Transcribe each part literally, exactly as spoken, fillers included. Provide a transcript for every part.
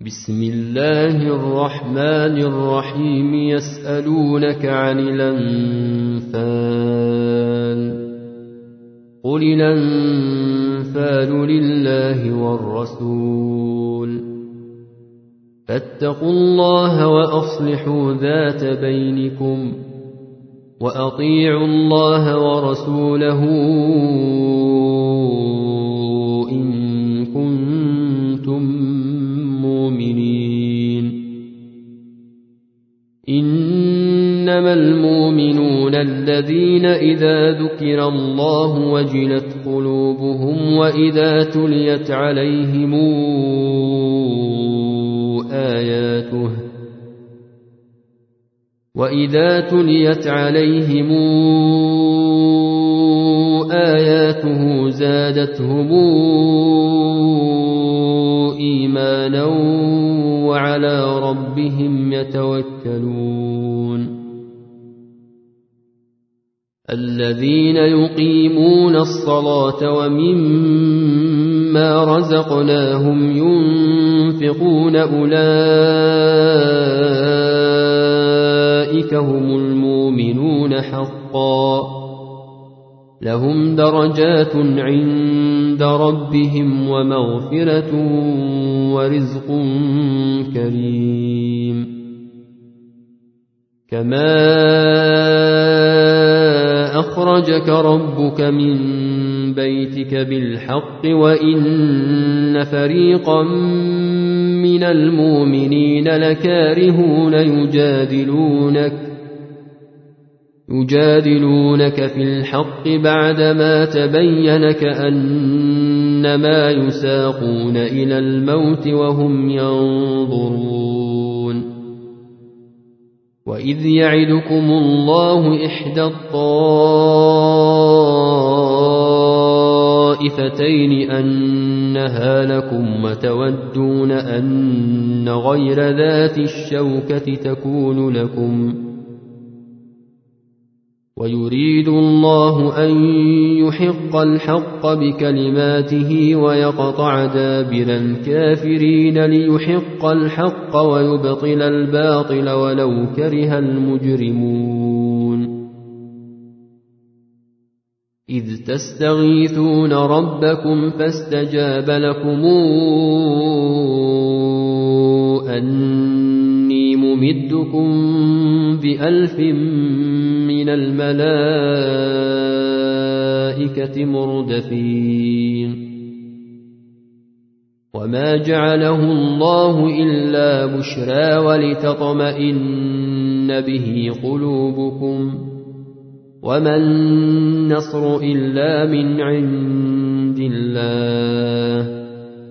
بسم الله الرحمن الرحيم يسألونك عن الأنفال قل الأنفال لله والرسول فاتقوا الله وأصلحوا ذات بينكم وأطيعوا الله ورسوله إن كنتم مؤمنين. إنما المؤمنون الذين إذا ذكر الله وجلت قلوبهم وإذا تليت عليهم آياته وإذا تليت عليهم آياته زادتهم إيمانا وعلى ربهم يتوكلون. الذين يقيمون الصلاة ومما رزقناهم ينفقون أولئك هم المؤمنون حقا لهم درجات عند ربهم ومغفرة ورزق كريم. كما أخرجك ربك من بيتك بالحق وإن فريقا من المؤمنين لكارهون يجادلونك يجادلونك في الحق بعدما تبين كأنما يساقون إلى الموت وهم ينظرون. وإذ يعدكم الله إحدى الطائفتين أنها لكم وتودون أن غير ذات الشوكة تكون لكم ويريد الله أن يحق الحق بكلماته ويقطع دابر الكافرين ليحق الحق ويبطل الباطل ولو كره المجرمون. إذ تستغيثون ربكم فاستجاب لكم أني ممدكم بألف من الملائكة مردفين. وما جعله الله إلا بشرى ولتطمئن به قلوبكم وما النصر إلا من عند الله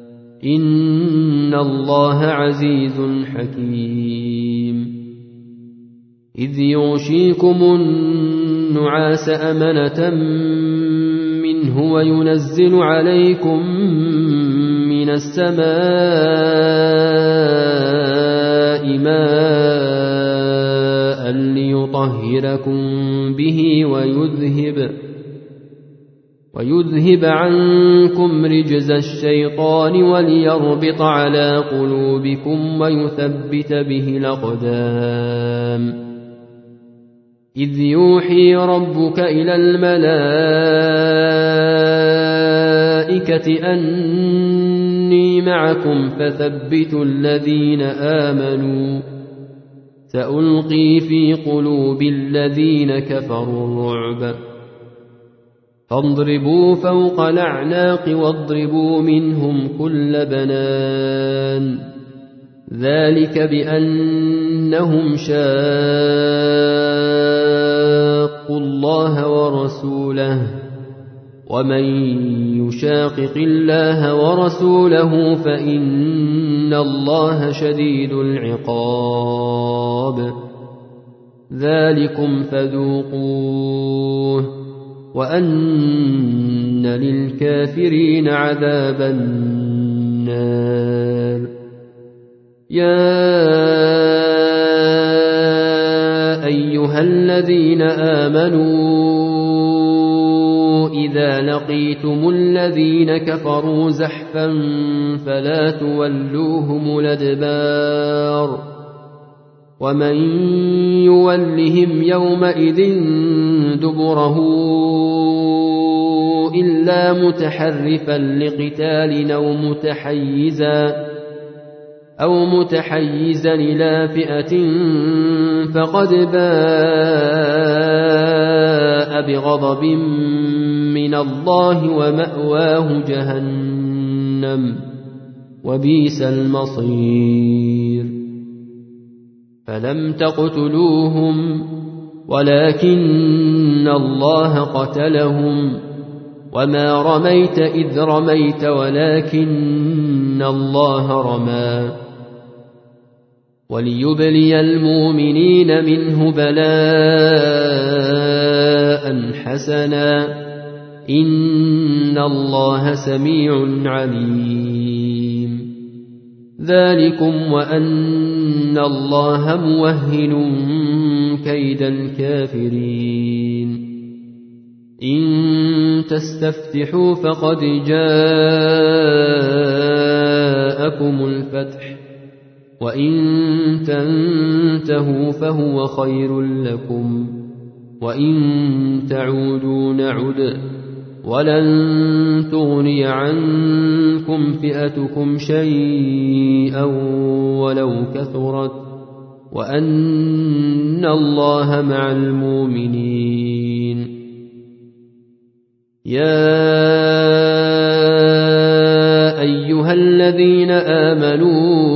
إن الله عزيز حكيم. إذ يغشيكم النعاس أمنة منه وينزل عليكم من السماء ماء ليطهركم به ويذهب ويذهب عنكم رجز الشيطان وليربط على قلوبكم ويثبت به الأقدام. إذ يوحي ربك إلى الملائكة أني معكم فثبتوا الذين آمنوا سألقي في قلوب الذين كفروا الرعب فاضربوا فوق الأعناق واضربوا منهم كل بنان ذلك بأنهم شاقوا الله ورسوله ومن يشاقق الله ورسوله فإن الله شديد العقاب. ذلكم فذوقوه وأن للكافرين عذاب النار. يا أيها الذين آمنوا إذا لقيتم الذين كفروا زحفا فلا تولوهم الأدبار ومن يولهم يومئذ دبره إلا متحرفا لقتال أو متحيزا أو متحيزا إلى فئة فقد باء بغضب من الله ومأواه جهنم وبئس المصير فلم تقتلوهم ولكن الله قتلهم وما رميت إذ رميت ولكن الله رمى وليبلي المؤمنين منه بلاء حسنا إن الله سميع عليم ذلكم وأن الله موهن كيد الكافرين إن تستفتحوا فقد جاءكم الفتح وإن تنتهوا فهو خير لكم وإن تعودوا نعد ولن تغني عنكم فئتكم شيئا ولو كثرت وأن الله مع المؤمنين يا أيها الذين آمنوا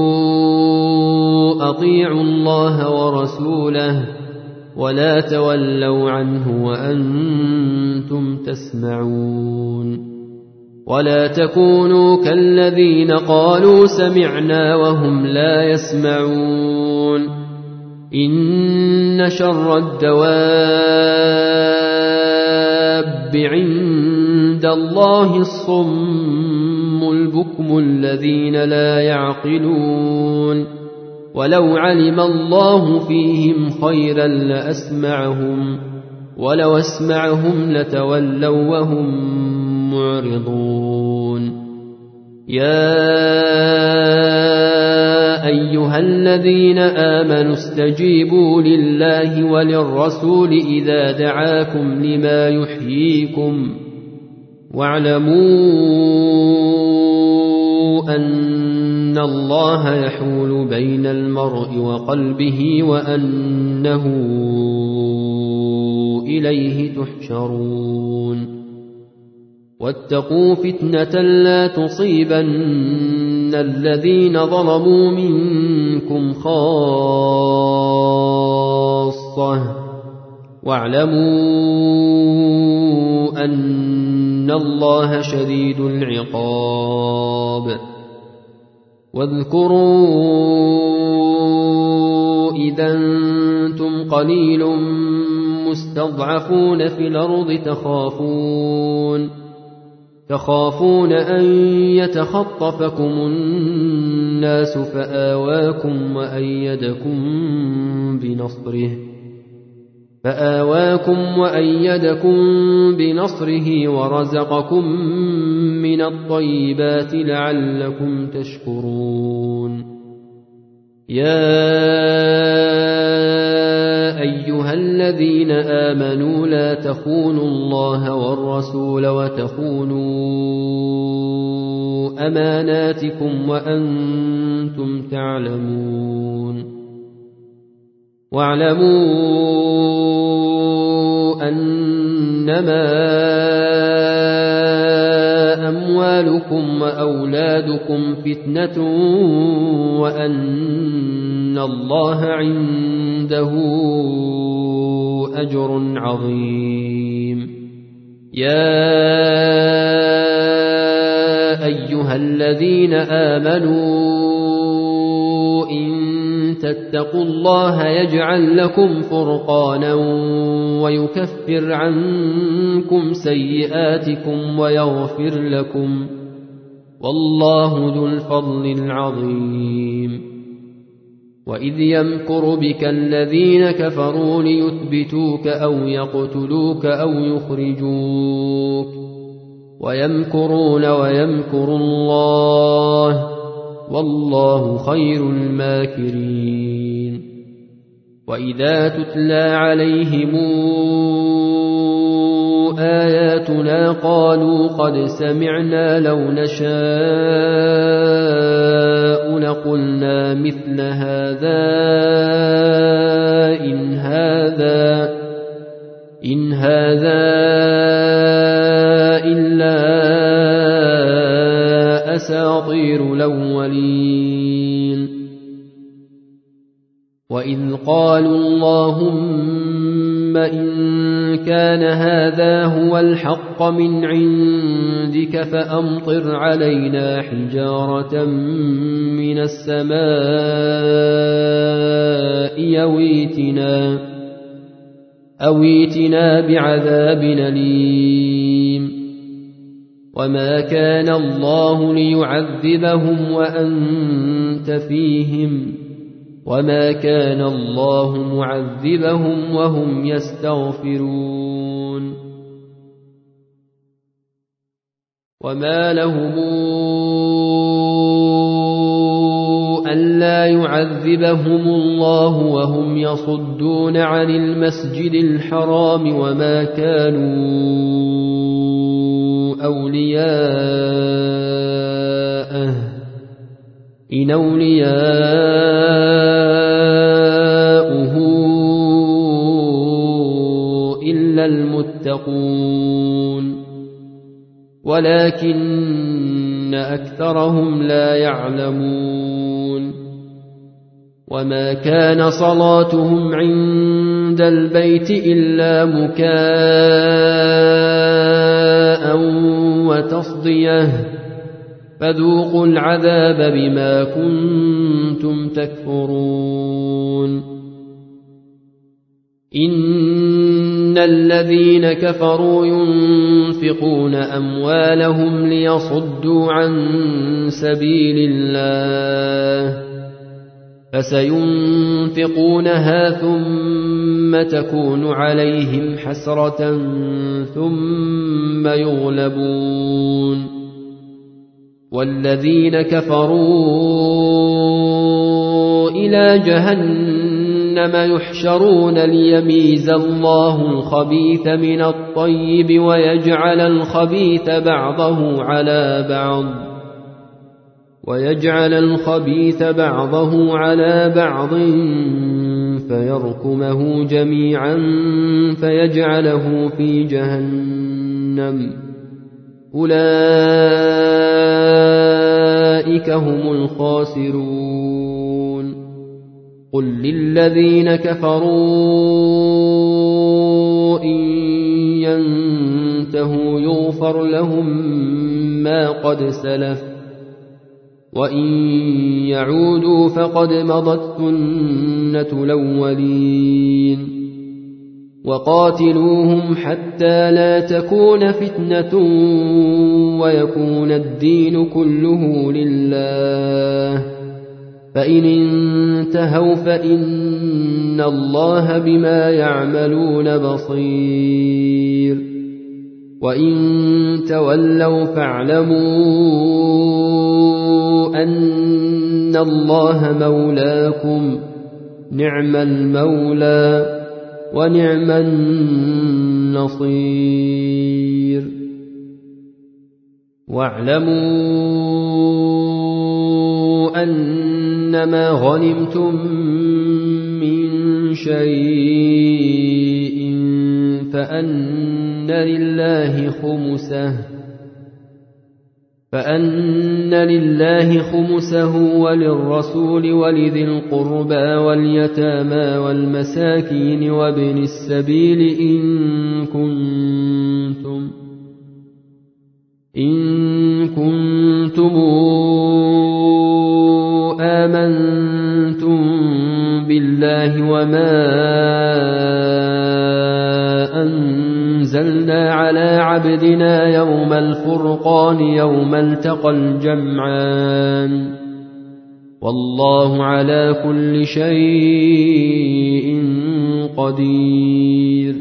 أطيعوا الله ورسوله ولا تولوا عنه وأنتم تسمعون ولا تكونوا كالذين قالوا سمعنا وهم لا يسمعون إن شر الدواب عند الله الصم البكم الذين لا يعقلون ولو علم الله فيهم خيرا لأسمعهم ولو أسمعهم لتولوا وهم معرضون يا أيها الذين آمنوا استجيبوا لله وللرسول إذا دعاكم لما يحييكم واعلموا أن الله يحول بين المرء وقلبه وأنه إليه تحشرون واتقوا فتنة لا تصيبن الذين ظلموا منكم خاصة واعلموا أن الله شديد العقاب واذكروا إذا أنتم قليل مستضعفون في الأرض تخافون تخافون أن يتخطفكم الناس فآواكم وأيدكم بنصره فآواكم وأيدكم بنصره ورزقكم من الطيبات لعلكم تشكرون يا أيها الذين آمنوا لا تخونوا الله والرسول وتخونوا أماناتكم وأنتم تعلمون واعلموا أنما أموالكم وأولادكم فتنة وأن الله عنده أجر عظيم يا أيها الذين آمنوا إن تتقوا الله يجعل لكم فرقانا ويكفر عنكم سيئاتكم ويغفر لكم والله ذو الفضل العظيم وإذ يمكر بك الذين كفروا ليثبتوك أو يقتلوك أو يخرجوك ويمكرون ويمكر الله والله خير الماكرين وإذا تتلى عليهم آياتنا قالوا قد سمعنا لو نشاء لقلنا مثل هذا إن هذا إن هذا إلا أساطير الأولين وإذ قالوا اللهم إن كان هذا هو الحق من عندك فأمطر علينا حجارة من السماء أويتنا أويتنا بعذاب أليم وما كان الله ليعذبهم وأنت فيهم وما كان الله معذبهم وهم يستغفرون وما لهم ألا يعذبهم الله وهم يصدون عن المسجد الحرام وما كانوا أولياءه إن أولياؤه إلا المتقون ولكن أكثرهم لا يعلمون وما كان صلاتهم عند البيت إلا مكاء وتصديه فذوقوا العذاب بما كنتم تكفرون إن الذين كفروا ينفقون أموالهم ليصدوا عن سبيل الله فسينفقونها ثم تكون عليهم حسرة ثم يغلبون والذين كفروا إلى جهنم يحشرون ليميز الله الخبيث من الطيب ويجعل الخبيث بعضه على بعض ويجعل الخبيث بعضه على بعض فيركمه جميعا فيجعله في جهنم أولئك هم الخاسرون قل للذين كفروا إن ينتهوا يغفر لهم ما قد سلف وإن يعودوا فقد مضت سنة الأولين وقاتلوهم حتى لا تكون فتنة ويكون الدين كله لله فإن انتهوا فإن الله بما يعملون بصير وإن تولوا فاعلموا أن الله مولاكم نعم المولى ونعم النصير واعلموا أنما غنمتم من شيء فأن لله خمسه فأن لله خمسه وللرسول ولذي القربى واليتامى والمساكين وابن السبيل إن كنتم إن كنتم آمنتم بالله وما أنزلنا على عبدنا يوم الفرقان يوم التقى الجمعان والله على كل شيء قدير.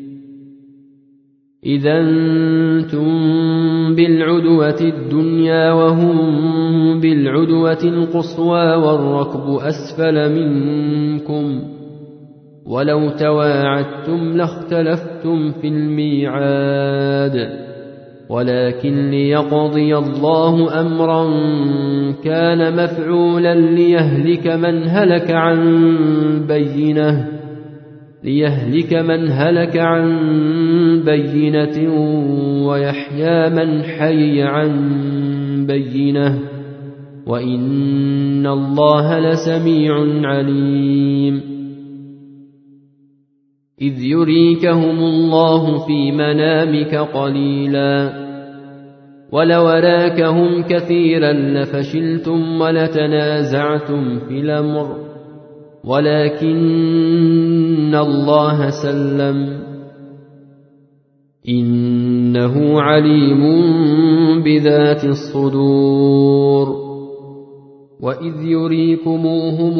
إذا أنتم بالعدوة الدنيا وهم بالعدوة القصوى والركب أسفل منكم، ولو تواعدتم لاختلفتم في الميعاد، ولكن ليقضي الله أمرا كان مفعولا ليهلك من هلك عن بينة ليهلك من هلك عن بينة ويحيى من حي عن بينة، وإن الله لسميع عليم. إذ يريكهم الله في منامك قليلا ولو أراكهم كثيرا لفشلتم ولتنازعتم في الأمر، ولكن الله سلم، إنه عليم بذات الصدور. وإذ يريكموهم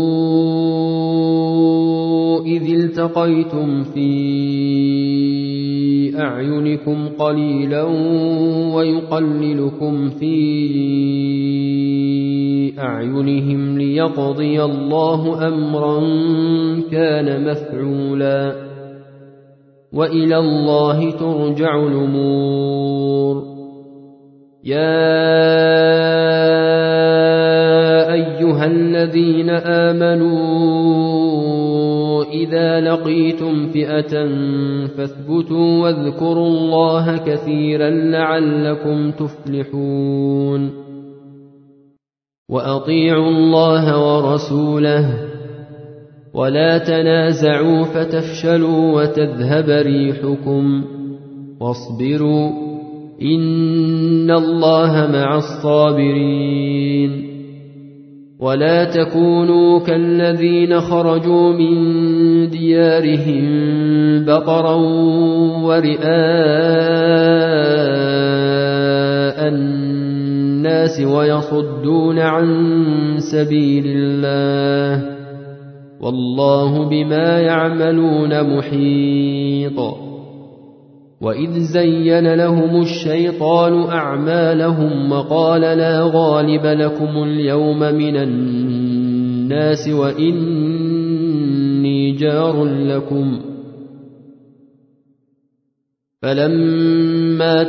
إذ التقيتم في أعينكم قليلا ويقللكم في أعينهم ليقضي الله أمرا كان مفعولا، وإلى الله ترجع الأمور. يا أيها الذين آمنوا إذا لقيتم فئة فاثبتوا واذكروا الله كثيرا لعلكم تفلحون. وأطيعوا الله ورسوله ولا تنازعوا فتفشلوا وتذهب ريحكم، واصبروا إن الله مع الصابرين. ولا تكونوا كالذين خرجوا من ديارهم بطرا ورئاء الناس ويصدون عن سبيل الله، والله بما يعملون محيط. وإذ زين لهم الشيطان أعمالهم وقال لا غالب لكم اليوم من الناس وإني جار لكم، فلما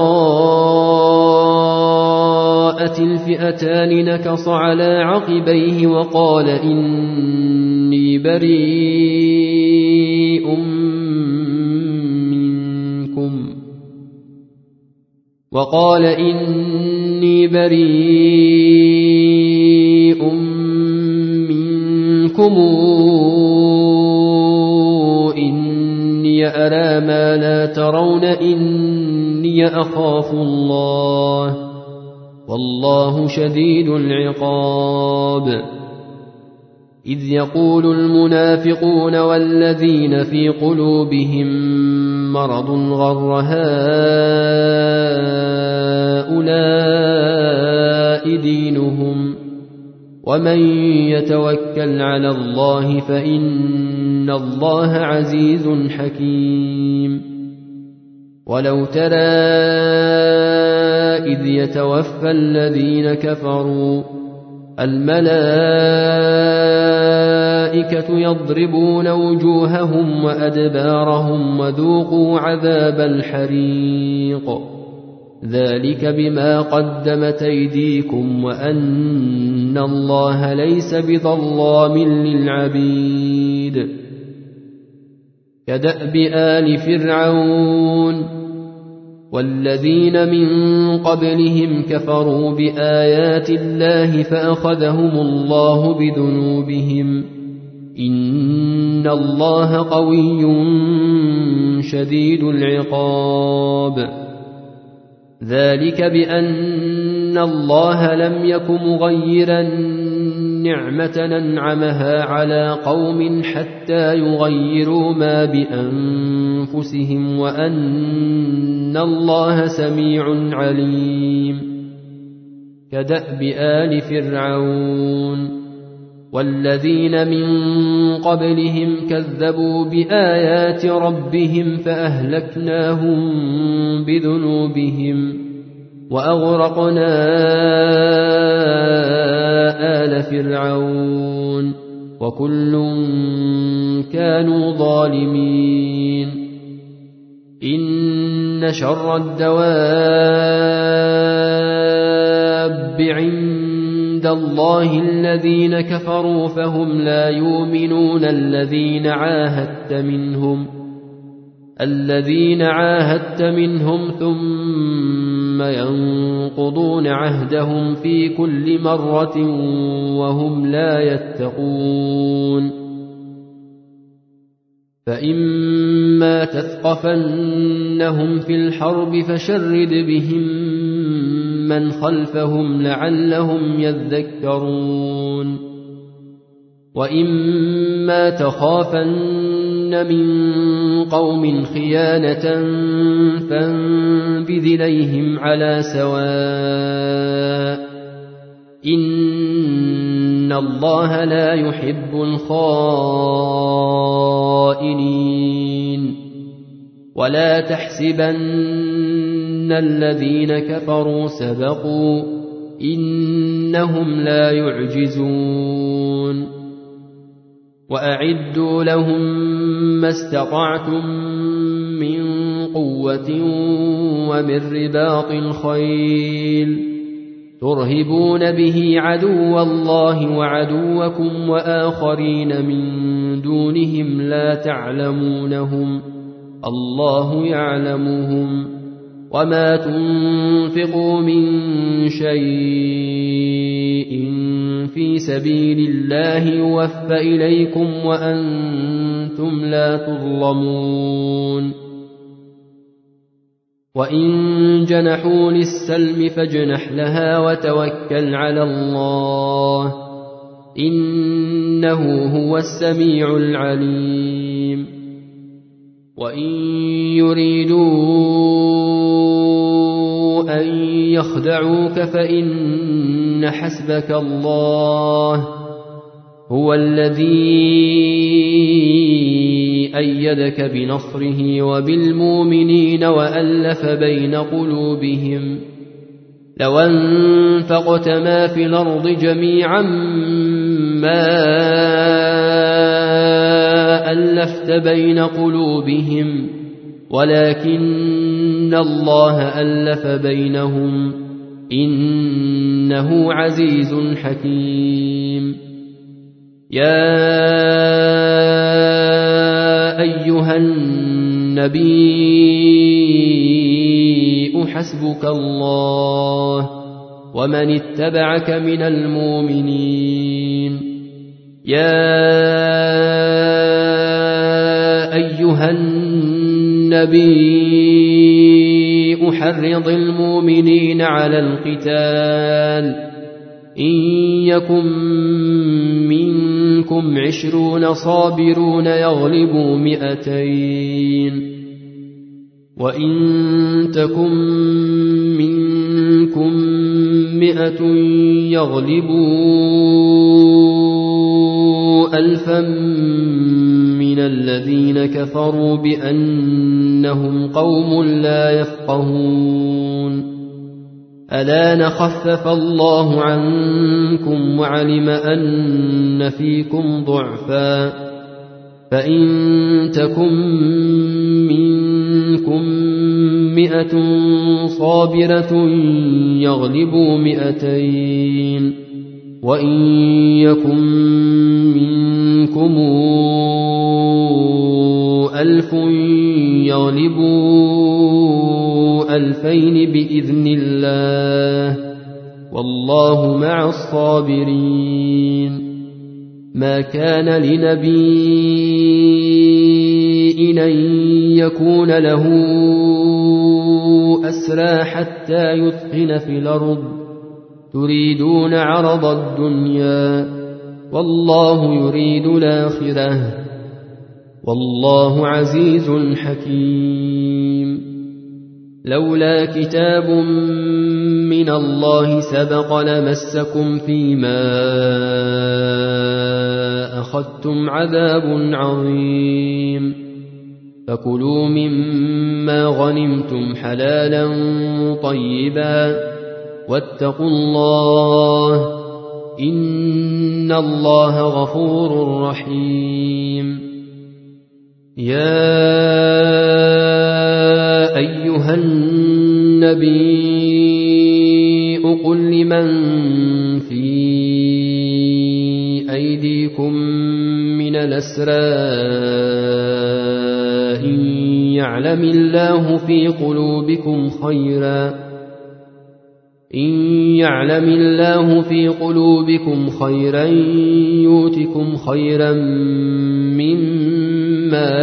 تراءت الفئتان نكص على عقبيه وقال إني بريء وقال إني بريء منكم إني أرى ما لا ترون إني أخاف الله والله شديد العقاب. إذ يقول المنافقون والذين في قلوبهم مرض غر هؤلاء دينهم ومن يتوكل على الله فإن الله عزيز حكيم. ولو ترى إذ يتوفى الذين كفروا الملائكة يضربون وجوههم وأدبارهم وذوقوا عذاب الحريق ذلك بما قدمت أيديكم وأن الله ليس بظلام للعبيد. كدأب آل فرعون والذين من قبلهم كفروا بآيات الله فأخذهم الله بذنوبهم إن الله قوي شديد العقاب. ذلك بأن الله لم يك مغيرا نعمة أنعمها على قوم حتى يغيروا ما بأنفسهم وأن الله سميع عليم. كدأب آل فرعون والذين من قبلهم كذبوا بآيات ربهم فأهلكناهم بذنوبهم وأغرقنا آل فرعون وكل كانوا ظالمين إن شر الدواب عند الله الذين كفروا فهم لا يؤمنون الذين عاهدت منهم الذين عاهدت منهم ثم ينقضون عهدهم في كل مرة وهم لا يتقون فإما تثقفنهم في الحرب فشرد بهم من خلفهم لعلهم يذكرون وإما تخافن من قوم خيانة فانبذ إليهم على سواء إن الله لا يحب الخائنين ولا تحسبن الذين كفروا سبقوا إنهم لا يعجزون وأعدوا لهم ما استطعتم من قوة ومن رباط الخيل ترهبون به عدو الله وعدوكم وآخرين من دونهم لا تعلمونهم الله يعلمهم وما تنفقوا من شيء في سبيل الله يوفى إليكم وأنتم لا تظلمون وإن جنحوا للسلم فاجنح لها وتوكل على الله إنه هو السميع العليم وإن يريدوا أن يخدعوك فإن حسبك الله هو الذي أيدك بنصره وبالمؤمنين وألف بين قلوبهم لو أنفقت ما في الأرض جميعا ما ألفت بين قلوبهم ولكن الله ألف بينهم إنه عزيز حكيم يا أيها النبي حسبك الله ومن اتبعك من المؤمنين يا أيها النبي حرض المؤمنين على القتال إن يكن منكم عشرون صابرون يغلبوا مئتين وإن تكن منكم مئة يغلبوا ألفا من الذين كفروا بأنهم قوم لا يفقهون ألا نخفف الله عنكم وعلم أن فيكم ضعفا فإن تكن منكم مئة صابرة يغلبوا مئتين وإن يكن منكم ألف يغلبوا ألفين بإذن الله والله مع الصابرين ما كان لنبي أن يكون له أسرى حتى يثخن في الأرض تريدون عرض الدنيا والله يريد الآخرة والله عزيز حكيم لولا كتاب من الله سبق لمسكم فيما أخذتم عذاب عظيم فكلوا مما غنمتم حلالا طيبا واتقوا الله إن الله غفور رحيم يا أيها النبي قل لمن في أيديكم من الأسرى إن يعلم الله في قلوبكم خيرا إن يعلم الله في قلوبكم خيرا يؤتكم خيرا مما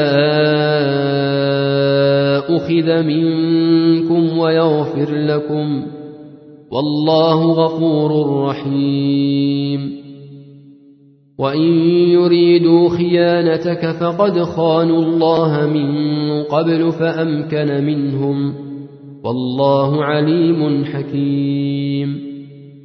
أخذ منكم ويغفر لكم والله غفور رحيم وإن يريدوا خيانتك فقد خانوا الله من قبل فأمكن منهم والله عليم حكيم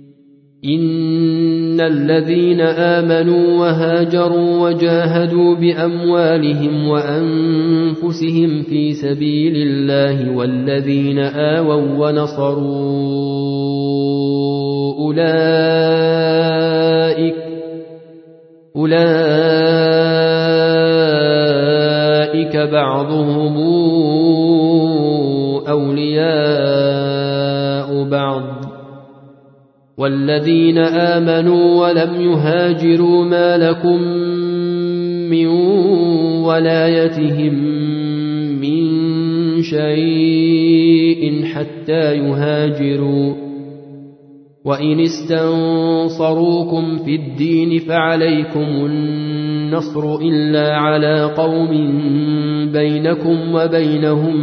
إن الذين آمنوا وهاجروا وجاهدوا بأموالهم وأنفسهم في سبيل الله والذين آووا ونصروا أولئك أولئك بعضهم أولياء بعض والذين آمنوا ولم يهاجروا ما لكم من ولايتهم من شيء حتى يهاجروا وإن استنصروكم في الدين فعليكم النصر إلا على قوم بينكم وبينهم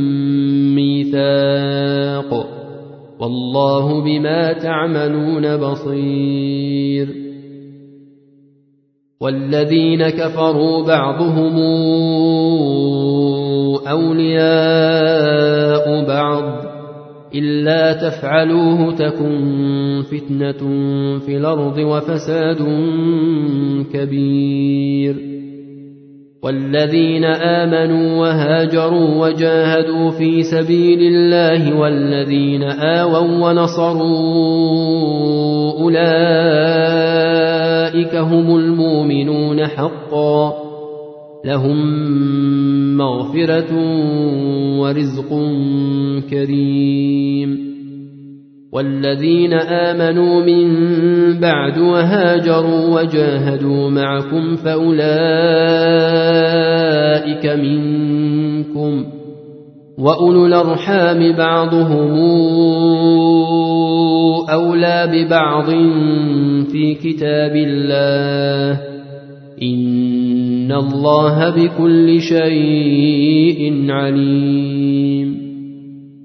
ميثاق والله بما تعملون بصير والذين كفروا بعضهم أولياء بعض إلا تفعلوه تكن فتنة في الأرض وفساد كبير والذين آمنوا وهاجروا وجاهدوا في سبيل الله والذين آووا ونصروا أولئك هم المؤمنون حقا لهم مغفرة ورزق كريم والذين آمنوا من بعد وهاجروا وجاهدوا معكم فأولئك منكم وأولو الأرحام بعضهم أولى ببعض في كتاب الله إن الله بكل شيء عليم